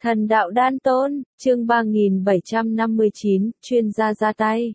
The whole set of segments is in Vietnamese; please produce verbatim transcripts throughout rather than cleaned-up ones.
Thần đạo đan tôn, chương ba nghìn bảy trăm năm mươi chín, chuyên gia ra tay.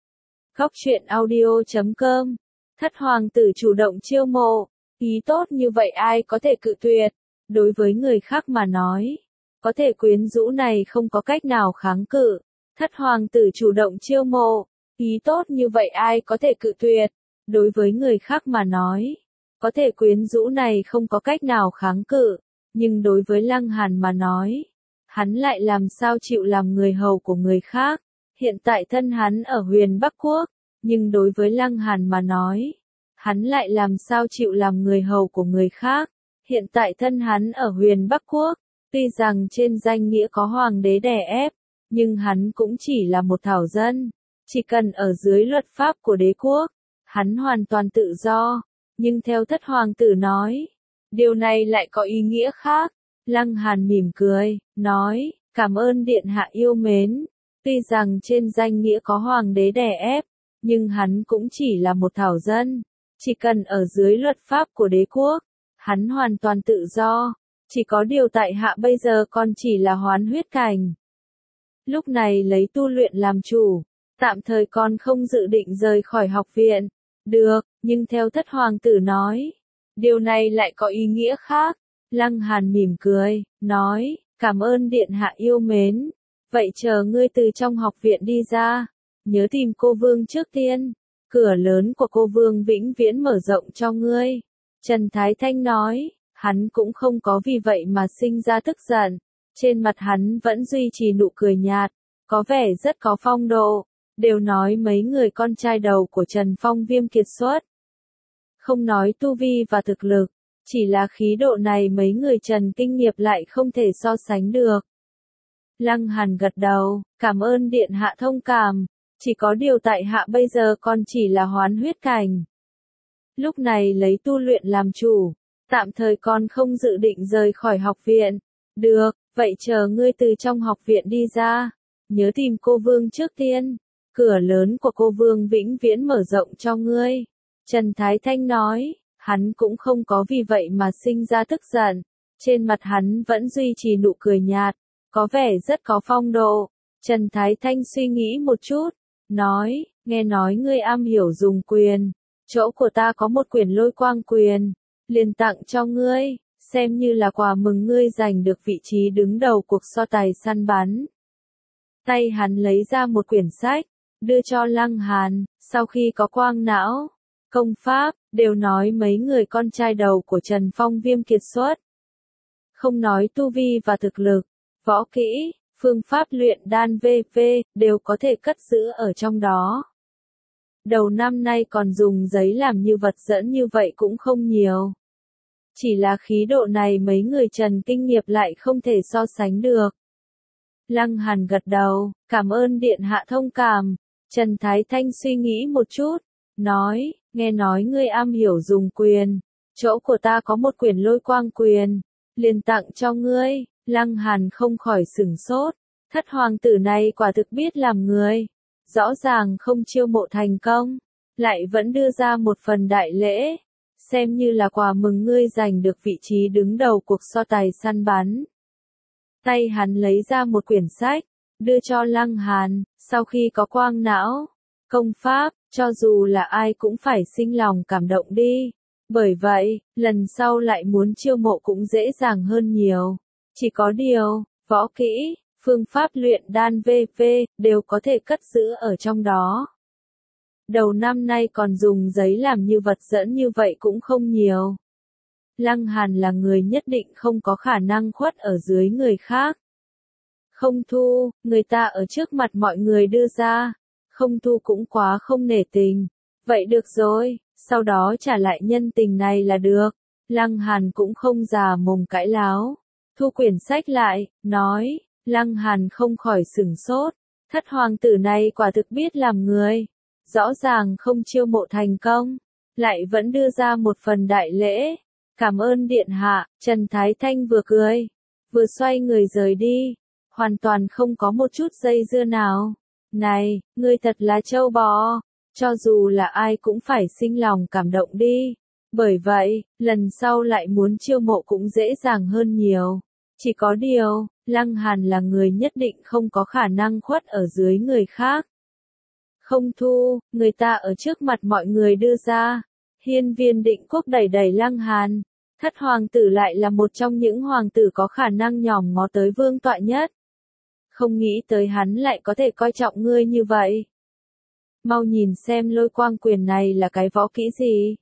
Góc truyện audio chấm com. Thất hoàng tử chủ động chiêu mộ, ý tốt như vậy ai có thể cự tuyệt, đối với người khác mà nói, có thể quyến rũ này không có cách nào kháng cự. Thất hoàng tử chủ động chiêu mộ, ý tốt như vậy ai có thể cự tuyệt, đối với người khác mà nói, có thể quyến rũ này không có cách nào kháng cự, nhưng đối với Lăng Hàn mà nói, hắn lại làm sao chịu làm người hầu của người khác. Hiện tại thân hắn ở Huyền Bắc Quốc, nhưng đối với Lăng Hàn mà nói, hắn lại làm sao chịu làm người hầu của người khác. Hiện tại thân hắn ở Huyền Bắc Quốc, tuy rằng trên danh nghĩa có hoàng đế đè ép, nhưng hắn cũng chỉ là một thảo dân, chỉ cần ở dưới luật pháp của đế quốc, hắn hoàn toàn tự do. Nhưng theo thất hoàng tử nói, điều này lại có ý nghĩa khác. Lăng Hàn mỉm cười, nói, cảm ơn điện hạ yêu mến. Tuy rằng trên danh nghĩa có hoàng đế đè ép, nhưng hắn cũng chỉ là một thảo dân, chỉ cần ở dưới luật pháp của đế quốc, hắn hoàn toàn tự do. Chỉ có điều tại hạ bây giờ còn chỉ là hoán huyết cảnh. Lúc này lấy tu luyện làm chủ, tạm thời còn không dự định rời khỏi học viện. Được, nhưng theo thất hoàng tử nói, điều này lại có ý nghĩa khác. Lăng Hàn mỉm cười, nói, cảm ơn điện hạ yêu mến. Vậy chờ ngươi từ trong học viện đi ra, nhớ tìm cô vương trước tiên. Cửa lớn của cô vương vĩnh viễn mở rộng cho ngươi. Trần Thái Thanh nói, hắn cũng không có vì vậy mà sinh ra tức giận. Trên mặt hắn vẫn duy trì nụ cười nhạt, có vẻ rất có phong độ. Đều nói mấy người con trai đầu của Trần Phong Viêm kiệt xuất. Không nói tu vi và thực lực, chỉ là khí độ này mấy người Trần Kinh Nghiệp lại không thể so sánh được. Lăng Hàn gật đầu, cảm ơn điện hạ thông cảm, chỉ có điều tại hạ bây giờ còn chỉ là hoán huyết cảnh. Lúc này lấy tu luyện làm chủ, tạm thời còn không dự định rời khỏi học viện. Được, vậy chờ ngươi từ trong học viện đi ra, nhớ tìm cô vương trước tiên. Cửa lớn của cô vương vĩnh viễn mở rộng cho ngươi. Trần Thái Thanh nói, hắn cũng không có vì vậy mà sinh ra tức giận. Trên mặt hắn vẫn duy trì nụ cười nhạt, có vẻ rất có phong độ. Trần Thái Thanh suy nghĩ một chút, nói, nghe nói ngươi am hiểu dùng quyền. Chỗ của ta có một quyển lôi quang quyền, liền tặng cho ngươi, xem như là quà mừng ngươi giành được vị trí đứng đầu cuộc so tài săn bắn. Tay hắn lấy ra một quyển sách, đưa cho Lăng Hàn. Sau khi có quang não, công pháp, đều nói mấy người con trai đầu của Trần Phong Viêm kiệt xuất. Không nói tu vi và thực lực, võ kỹ, phương pháp luyện đan vân vân đều có thể cất giữ ở trong đó. Đầu năm nay còn dùng giấy làm như vật dẫn như vậy cũng không nhiều. Chỉ là khí độ này mấy người Trần Kinh Nghiệp lại không thể so sánh được. Lăng Hàn gật đầu, cảm ơn điện hạ thông cảm. Trần Thái Thanh suy nghĩ một chút, nói, nghe nói ngươi am hiểu dùng quyền. Chỗ của ta có một quyển lôi quang quyền, liền tặng cho ngươi. Lăng Hàn không khỏi sửng sốt, thất hoàng tử này quả thực biết làm người. Rõ ràng không chiêu mộ thành công, lại vẫn đưa ra một phần đại lễ, xem như là quà mừng ngươi giành được vị trí đứng đầu cuộc so tài săn bắn. Tay hắn lấy ra một quyển sách, đưa cho Lăng Hàn. Sau khi có quang não, công pháp, cho dù là ai cũng phải sinh lòng cảm động đi. Bởi vậy, lần sau lại muốn chiêu mộ cũng dễ dàng hơn nhiều. Chỉ có điều, võ kỹ, phương pháp luyện đan vân vân đều có thể cất giữ ở trong đó. Đầu năm nay còn dùng giấy làm như vật dẫn như vậy cũng không nhiều. Lăng Hàn là người nhất định không có khả năng khuất ở dưới người khác. Không thu, người ta ở trước mặt mọi người đưa ra, không thu cũng quá không nể tình. Vậy được rồi, sau đó trả lại nhân tình này là được. Lăng Hàn cũng không già mồm cãi láo, thu quyển sách lại, nói. Lăng Hàn không khỏi sửng sốt, thất hoàng tử này quả thực biết làm người. Rõ ràng không chiêu mộ thành công, lại vẫn đưa ra một phần đại lễ. Cảm ơn điện hạ. Trần Thái Thanh vừa cười, vừa xoay người rời đi, hoàn toàn không có một chút dây dưa nào. Này, ngươi thật là trâu bò, cho dù là ai cũng phải sinh lòng cảm động đi. Bởi vậy, lần sau lại muốn chiêu mộ cũng dễ dàng hơn nhiều. Chỉ có điều, Lăng Hàn là người nhất định không có khả năng khuất ở dưới người khác. Không thu, người ta ở trước mặt mọi người đưa ra. Hiên Viên Định Quốc đẩy đẩy Lăng Hàn. Thất hoàng tử lại là một trong những hoàng tử có khả năng nhòm ngó tới vương tọa nhất. Không nghĩ tới hắn lại có thể coi trọng ngươi như vậy. Mau nhìn xem lôi quang quyền này là cái võ kỹ gì.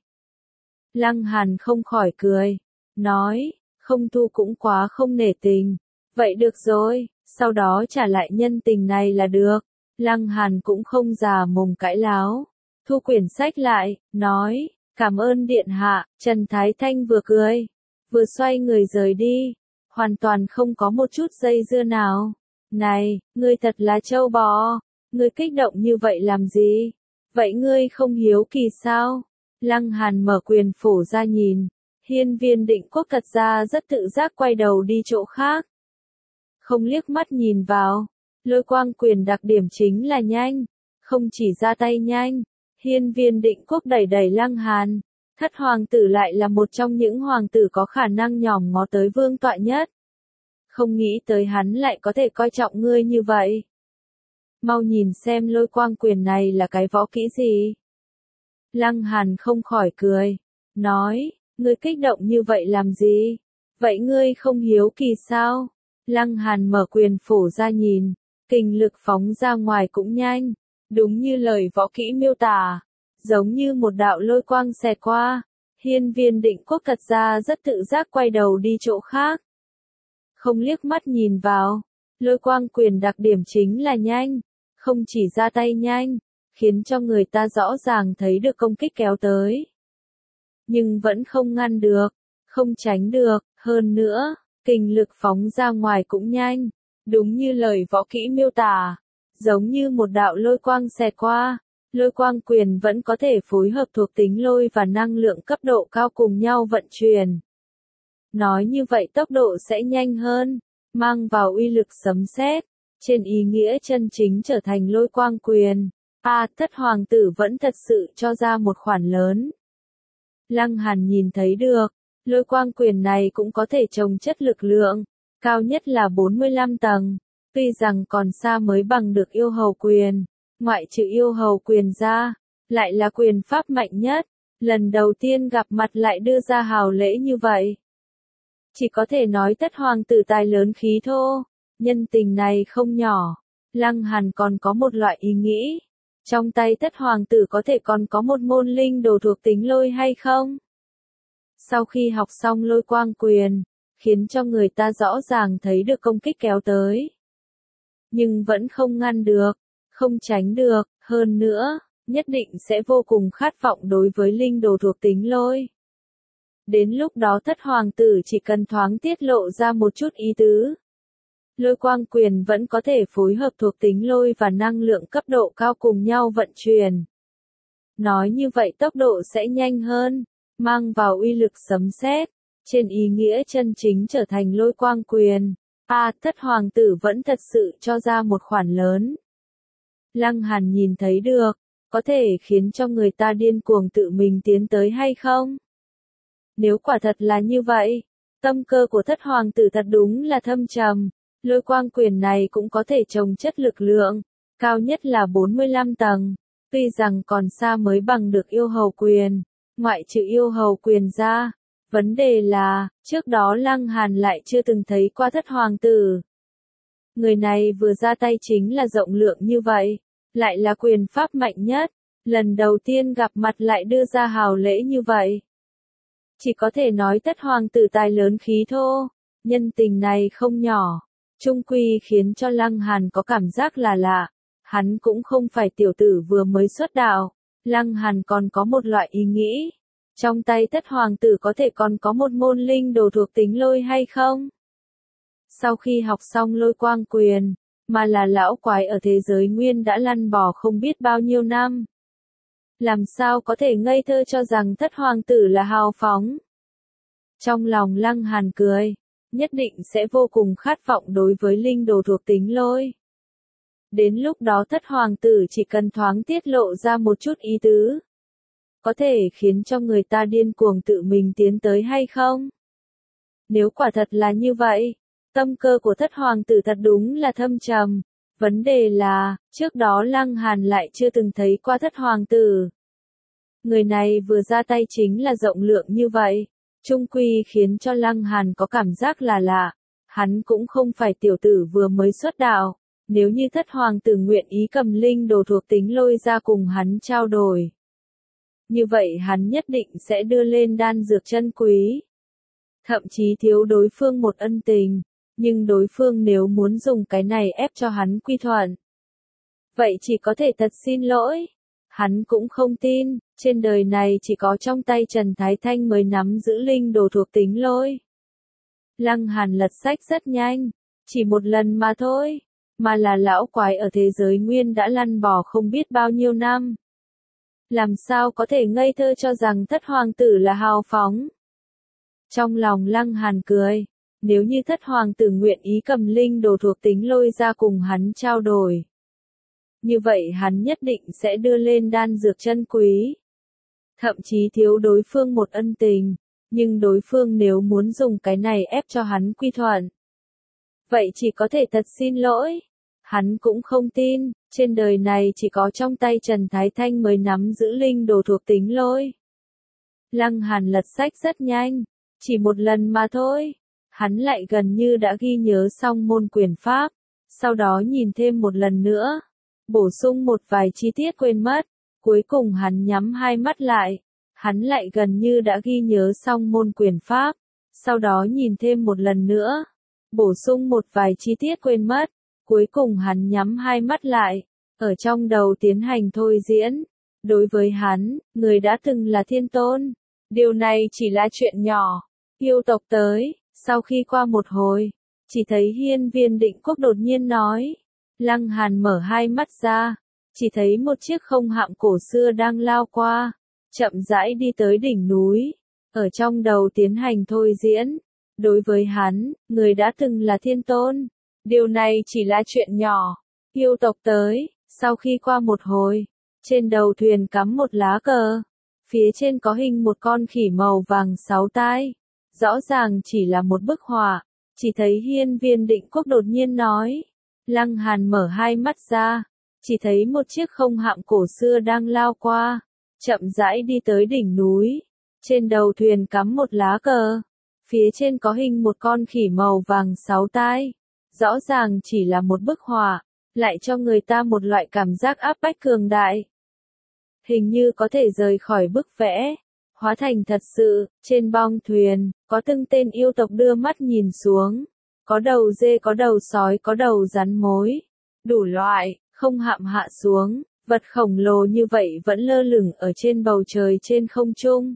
Lăng Hàn không khỏi cười. Nói, không thu cũng quá không nể tình. Vậy được rồi, sau đó trả lại nhân tình này là được. Lăng Hàn cũng không già mồm cãi láo. Thu quyển sách lại, nói, cảm ơn điện hạ. Trần Thái Thanh vừa cười, vừa xoay người rời đi. Hoàn toàn không có một chút dây dưa nào. Này, ngươi thật là trâu bò. Ngươi kích động như vậy làm gì? Vậy ngươi không hiếu kỳ sao? Lăng Hàn mở quyền phủ ra nhìn. Hiên Viên Định Quốc thật ra rất tự giác quay đầu đi chỗ khác. Không liếc mắt nhìn vào. Lôi quang quyền đặc điểm chính là nhanh. Không chỉ ra tay nhanh. Hiên Viên Định Quốc đẩy đẩy Lăng Hàn. Thất hoàng tử lại là một trong những hoàng tử có khả năng nhòm ngó tới vương tọa nhất. Không nghĩ tới hắn lại có thể coi trọng ngươi như vậy. Mau nhìn xem lôi quang quyền này là cái võ kỹ gì. Lăng Hàn không khỏi cười. Nói, ngươi kích động như vậy làm gì? Vậy ngươi không hiếu kỳ sao? Lăng Hàn mở quyền phủ ra nhìn. Kình lực phóng ra ngoài cũng nhanh. Đúng như lời võ kỹ miêu tả. Giống như một đạo lôi quang xẹt qua. Hiên Viên Định Quốc thật ra rất tự giác quay đầu đi chỗ khác. Không liếc mắt nhìn vào. Lôi quang quyền đặc điểm chính là nhanh. Không chỉ ra tay nhanh, khiến cho người ta rõ ràng thấy được công kích kéo tới. Nhưng vẫn không ngăn được, không tránh được, hơn nữa, kình lực phóng ra ngoài cũng nhanh. Đúng như lời võ kỹ miêu tả, giống như một đạo lôi quang xẹt qua, lôi quang quyền vẫn có thể phối hợp thuộc tính lôi và năng lượng cấp độ cao cùng nhau vận chuyển. Nói như vậy tốc độ sẽ nhanh hơn, mang vào uy lực sấm sét. Trên ý nghĩa chân chính trở thành lôi quang quyền. A, à, thất hoàng tử vẫn thật sự cho ra một khoản lớn. Lăng Hàn nhìn thấy được, lôi quang quyền này cũng có thể trồng chất lực lượng, cao nhất là bốn mươi lăm tầng. Tuy rằng còn xa mới bằng được yêu hầu quyền, ngoại trừ yêu hầu quyền ra, lại là quyền pháp mạnh nhất. Lần đầu tiên gặp mặt lại đưa ra hào lễ như vậy. Chỉ có thể nói thất hoàng tử tài lớn khí thô. Nhân tình này không nhỏ. Lăng Hàn còn có một loại ý nghĩ. Trong tay thất hoàng tử có thể còn có một môn linh đồ thuộc tính lôi hay không? Sau khi học xong lôi quang quyền, khiến cho người ta rõ ràng thấy được công kích kéo tới. Nhưng vẫn không ngăn được, không tránh được, hơn nữa, nhất định sẽ vô cùng khát vọng đối với linh đồ thuộc tính lôi. Đến lúc đó thất hoàng tử chỉ cần thoáng tiết lộ ra một chút ý tứ. Lôi quang quyền vẫn có thể phối hợp thuộc tính lôi và năng lượng cấp độ cao cùng nhau vận chuyển. Nói như vậy tốc độ sẽ nhanh hơn, mang vào uy lực sấm sét. Trên ý nghĩa chân chính trở thành lôi quang quyền. A, à, thất hoàng tử vẫn thật sự cho ra một khoản lớn. Lăng Hàn nhìn thấy được, có thể khiến cho người ta điên cuồng tự mình tiến tới hay không? Nếu quả thật là như vậy, tâm cơ của thất hoàng tử thật đúng là thâm trầm. Lôi quang quyền này cũng có thể trồng chất lực lượng, cao nhất là bốn mươi lăm tầng. Tuy rằng còn xa mới bằng được yêu hầu quyền, ngoại trừ yêu hầu quyền ra. Vấn đề là, trước đó Lăng Hàn lại chưa từng thấy qua thất hoàng tử. Người này vừa ra tay chính là rộng lượng như vậy, lại là quyền pháp mạnh nhất, lần đầu tiên gặp mặt lại đưa ra hào lễ như vậy. Chỉ có thể nói thất hoàng tử tài lớn khí thô, nhân tình này không nhỏ, chung quy khiến cho Lăng Hàn có cảm giác là lạ. Hắn cũng không phải tiểu tử vừa mới xuất đạo, Lăng Hàn còn có một loại ý nghĩ. Trong tay thất hoàng tử có thể còn có một môn linh đồ thuộc tính lôi hay không? Sau khi học xong lôi quang quyền, mà là lão quái ở thế giới nguyên đã lăn bò không biết bao nhiêu năm. Làm sao có thể ngây thơ cho rằng thất hoàng tử là hào phóng? Trong lòng Lăng Hàn cười, nhất định sẽ vô cùng khát vọng đối với linh đồ thuộc tính lôi. Đến lúc đó thất hoàng tử chỉ cần thoáng tiết lộ ra một chút ý tứ. Có thể khiến cho người ta điên cuồng tự mình tiến tới hay không? Nếu quả thật là như vậy, Tâm cơ của thất hoàng tử thật đúng là thâm trầm. Vấn đề là, trước đó Lăng Hàn lại chưa từng thấy qua thất hoàng tử. Người này vừa ra tay chính là rộng lượng như vậy, chung quy khiến cho Lăng Hàn có cảm giác là lạ. Hắn cũng không phải tiểu tử vừa mới xuất đạo, nếu như thất hoàng tử nguyện ý cầm linh đồ thuộc tính lôi ra cùng hắn trao đổi. Như vậy hắn nhất định sẽ đưa lên đan dược chân quý. Thậm chí thiếu đối phương một ân tình, nhưng đối phương nếu muốn dùng cái này ép cho hắn quy thuận. Vậy chỉ có thể thật xin lỗi. Hắn cũng không tin, trên đời này chỉ có trong tay Trần Thái Thanh mới nắm giữ linh đồ thuộc tính lôi. Lăng Hàn lật sách rất nhanh, chỉ một lần mà thôi, mà là lão quái ở thế giới nguyên đã lăn bò không biết bao nhiêu năm. Làm sao có thể ngây thơ cho rằng thất hoàng tử là hào phóng. Trong lòng Lăng Hàn cười, nếu như thất hoàng tử nguyện ý cầm linh đồ thuộc tính lôi ra cùng hắn trao đổi. Như vậy hắn nhất định sẽ đưa lên đan dược chân quý. Thậm chí thiếu đối phương một ân tình, nhưng đối phương nếu muốn dùng cái này ép cho hắn quy thuận. Vậy chỉ có thể thật xin lỗi. Hắn cũng không tin, trên đời này chỉ có trong tay Trần Thái Thanh mới nắm giữ linh đồ thuộc tính lôi. Lăng Hàn lật sách rất nhanh, chỉ một lần mà thôi. Hắn lại gần như đã ghi nhớ xong môn quyền pháp, sau đó nhìn thêm một lần nữa, bổ sung một vài chi tiết quên mất, cuối cùng hắn nhắm hai mắt lại. Hắn lại gần như đã ghi nhớ xong môn quyền pháp, sau đó nhìn thêm một lần nữa, bổ sung một vài chi tiết quên mất, cuối cùng hắn nhắm hai mắt lại, ở trong đầu tiến hành thôi diễn. Đối với hắn, người đã từng là thiên tôn, điều này chỉ là chuyện nhỏ. Yêu tộc tới, sau khi qua một hồi, chỉ thấy Hiên Viên Định Quốc đột nhiên nói. Lăng Hàn mở hai mắt ra, chỉ thấy một chiếc không hạm cổ xưa đang lao qua, chậm rãi đi tới đỉnh núi, ở trong đầu tiến hành thôi diễn. Đối với hắn, người đã từng là thiên tôn, điều này chỉ là chuyện nhỏ. Yêu tộc tới, sau khi qua một hồi, trên đầu thuyền cắm một lá cờ, phía trên có hình một con khỉ màu vàng sáu tai, rõ ràng chỉ là một bức họa. Chỉ thấy Hiên Viên Định Quốc đột nhiên nói. Lăng Hàn mở hai mắt ra, chỉ thấy một chiếc không hạm cổ xưa đang lao qua, chậm rãi đi tới đỉnh núi, trên đầu thuyền cắm một lá cờ, phía trên có hình một con khỉ màu vàng sáu tai, rõ ràng chỉ là một bức họa, lại cho người ta một loại cảm giác áp bách cường đại. Hình như có thể rời khỏi bức vẽ, hóa thành thật sự. Trên bong thuyền, có từng tên yêu tộc đưa mắt nhìn xuống. Có đầu dê, có đầu sói, có đầu rắn mối, đủ loại. Không hạm hạ xuống, vật khổng lồ như vậy vẫn lơ lửng ở trên bầu trời trên không trung.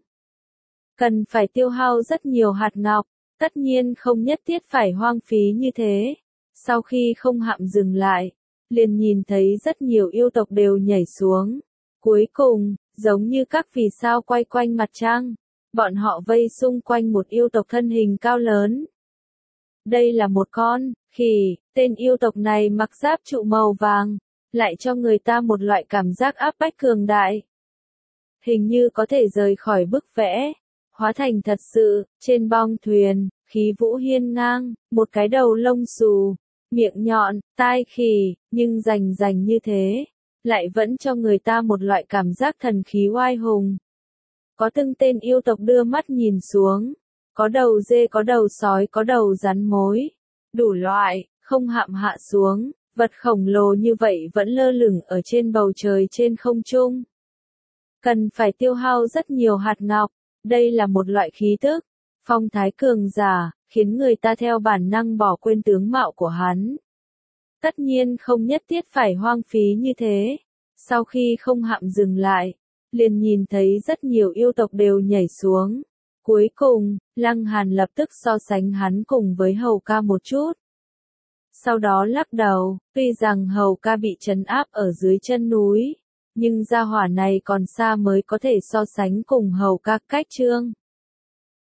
Cần phải tiêu hao rất nhiều hạt ngọc, tất nhiên không nhất thiết phải hoang phí như thế. Sau khi không hạm dừng lại, liền nhìn thấy rất nhiều yêu tộc đều nhảy xuống. Cuối cùng, giống như các vì sao quay quanh mặt trăng, bọn họ vây xung quanh một yêu tộc thân hình cao lớn. Đây là một con khỉ, tên yêu tộc này mặc giáp trụ màu vàng, lại cho người ta một loại cảm giác áp bách cường đại. Hình như có thể rời khỏi bức vẽ, hóa thành thật sự. Trên bong thuyền, khí vũ hiên ngang, một cái đầu lông xù, miệng nhọn, tai khỉ, nhưng rành rành như thế, lại vẫn cho người ta một loại cảm giác thần khí oai hùng. Có từng tên yêu tộc đưa mắt nhìn xuống, có đầu dê, có đầu sói, có đầu rắn mối, đủ loại. Không hạm hạ xuống, vật khổng lồ như vậy vẫn lơ lửng ở trên bầu trời trên không trung. Cần phải tiêu hao rất nhiều hạt ngọc, đây là một loại khí tức, phong thái cường giả, khiến người ta theo bản năng bỏ quên tướng mạo của hắn. Tất nhiên không nhất thiết phải hoang phí như thế. Sau khi không hạm dừng lại, liền nhìn thấy rất nhiều yêu tộc đều nhảy xuống. Cuối cùng, Lăng Hàn lập tức so sánh hắn cùng với Hầu Ca một chút. Sau đó lắc đầu, tuy rằng Hầu Ca bị trấn áp ở dưới chân núi, nhưng gia hỏa này còn xa mới có thể so sánh cùng Hầu Ca. Cách chương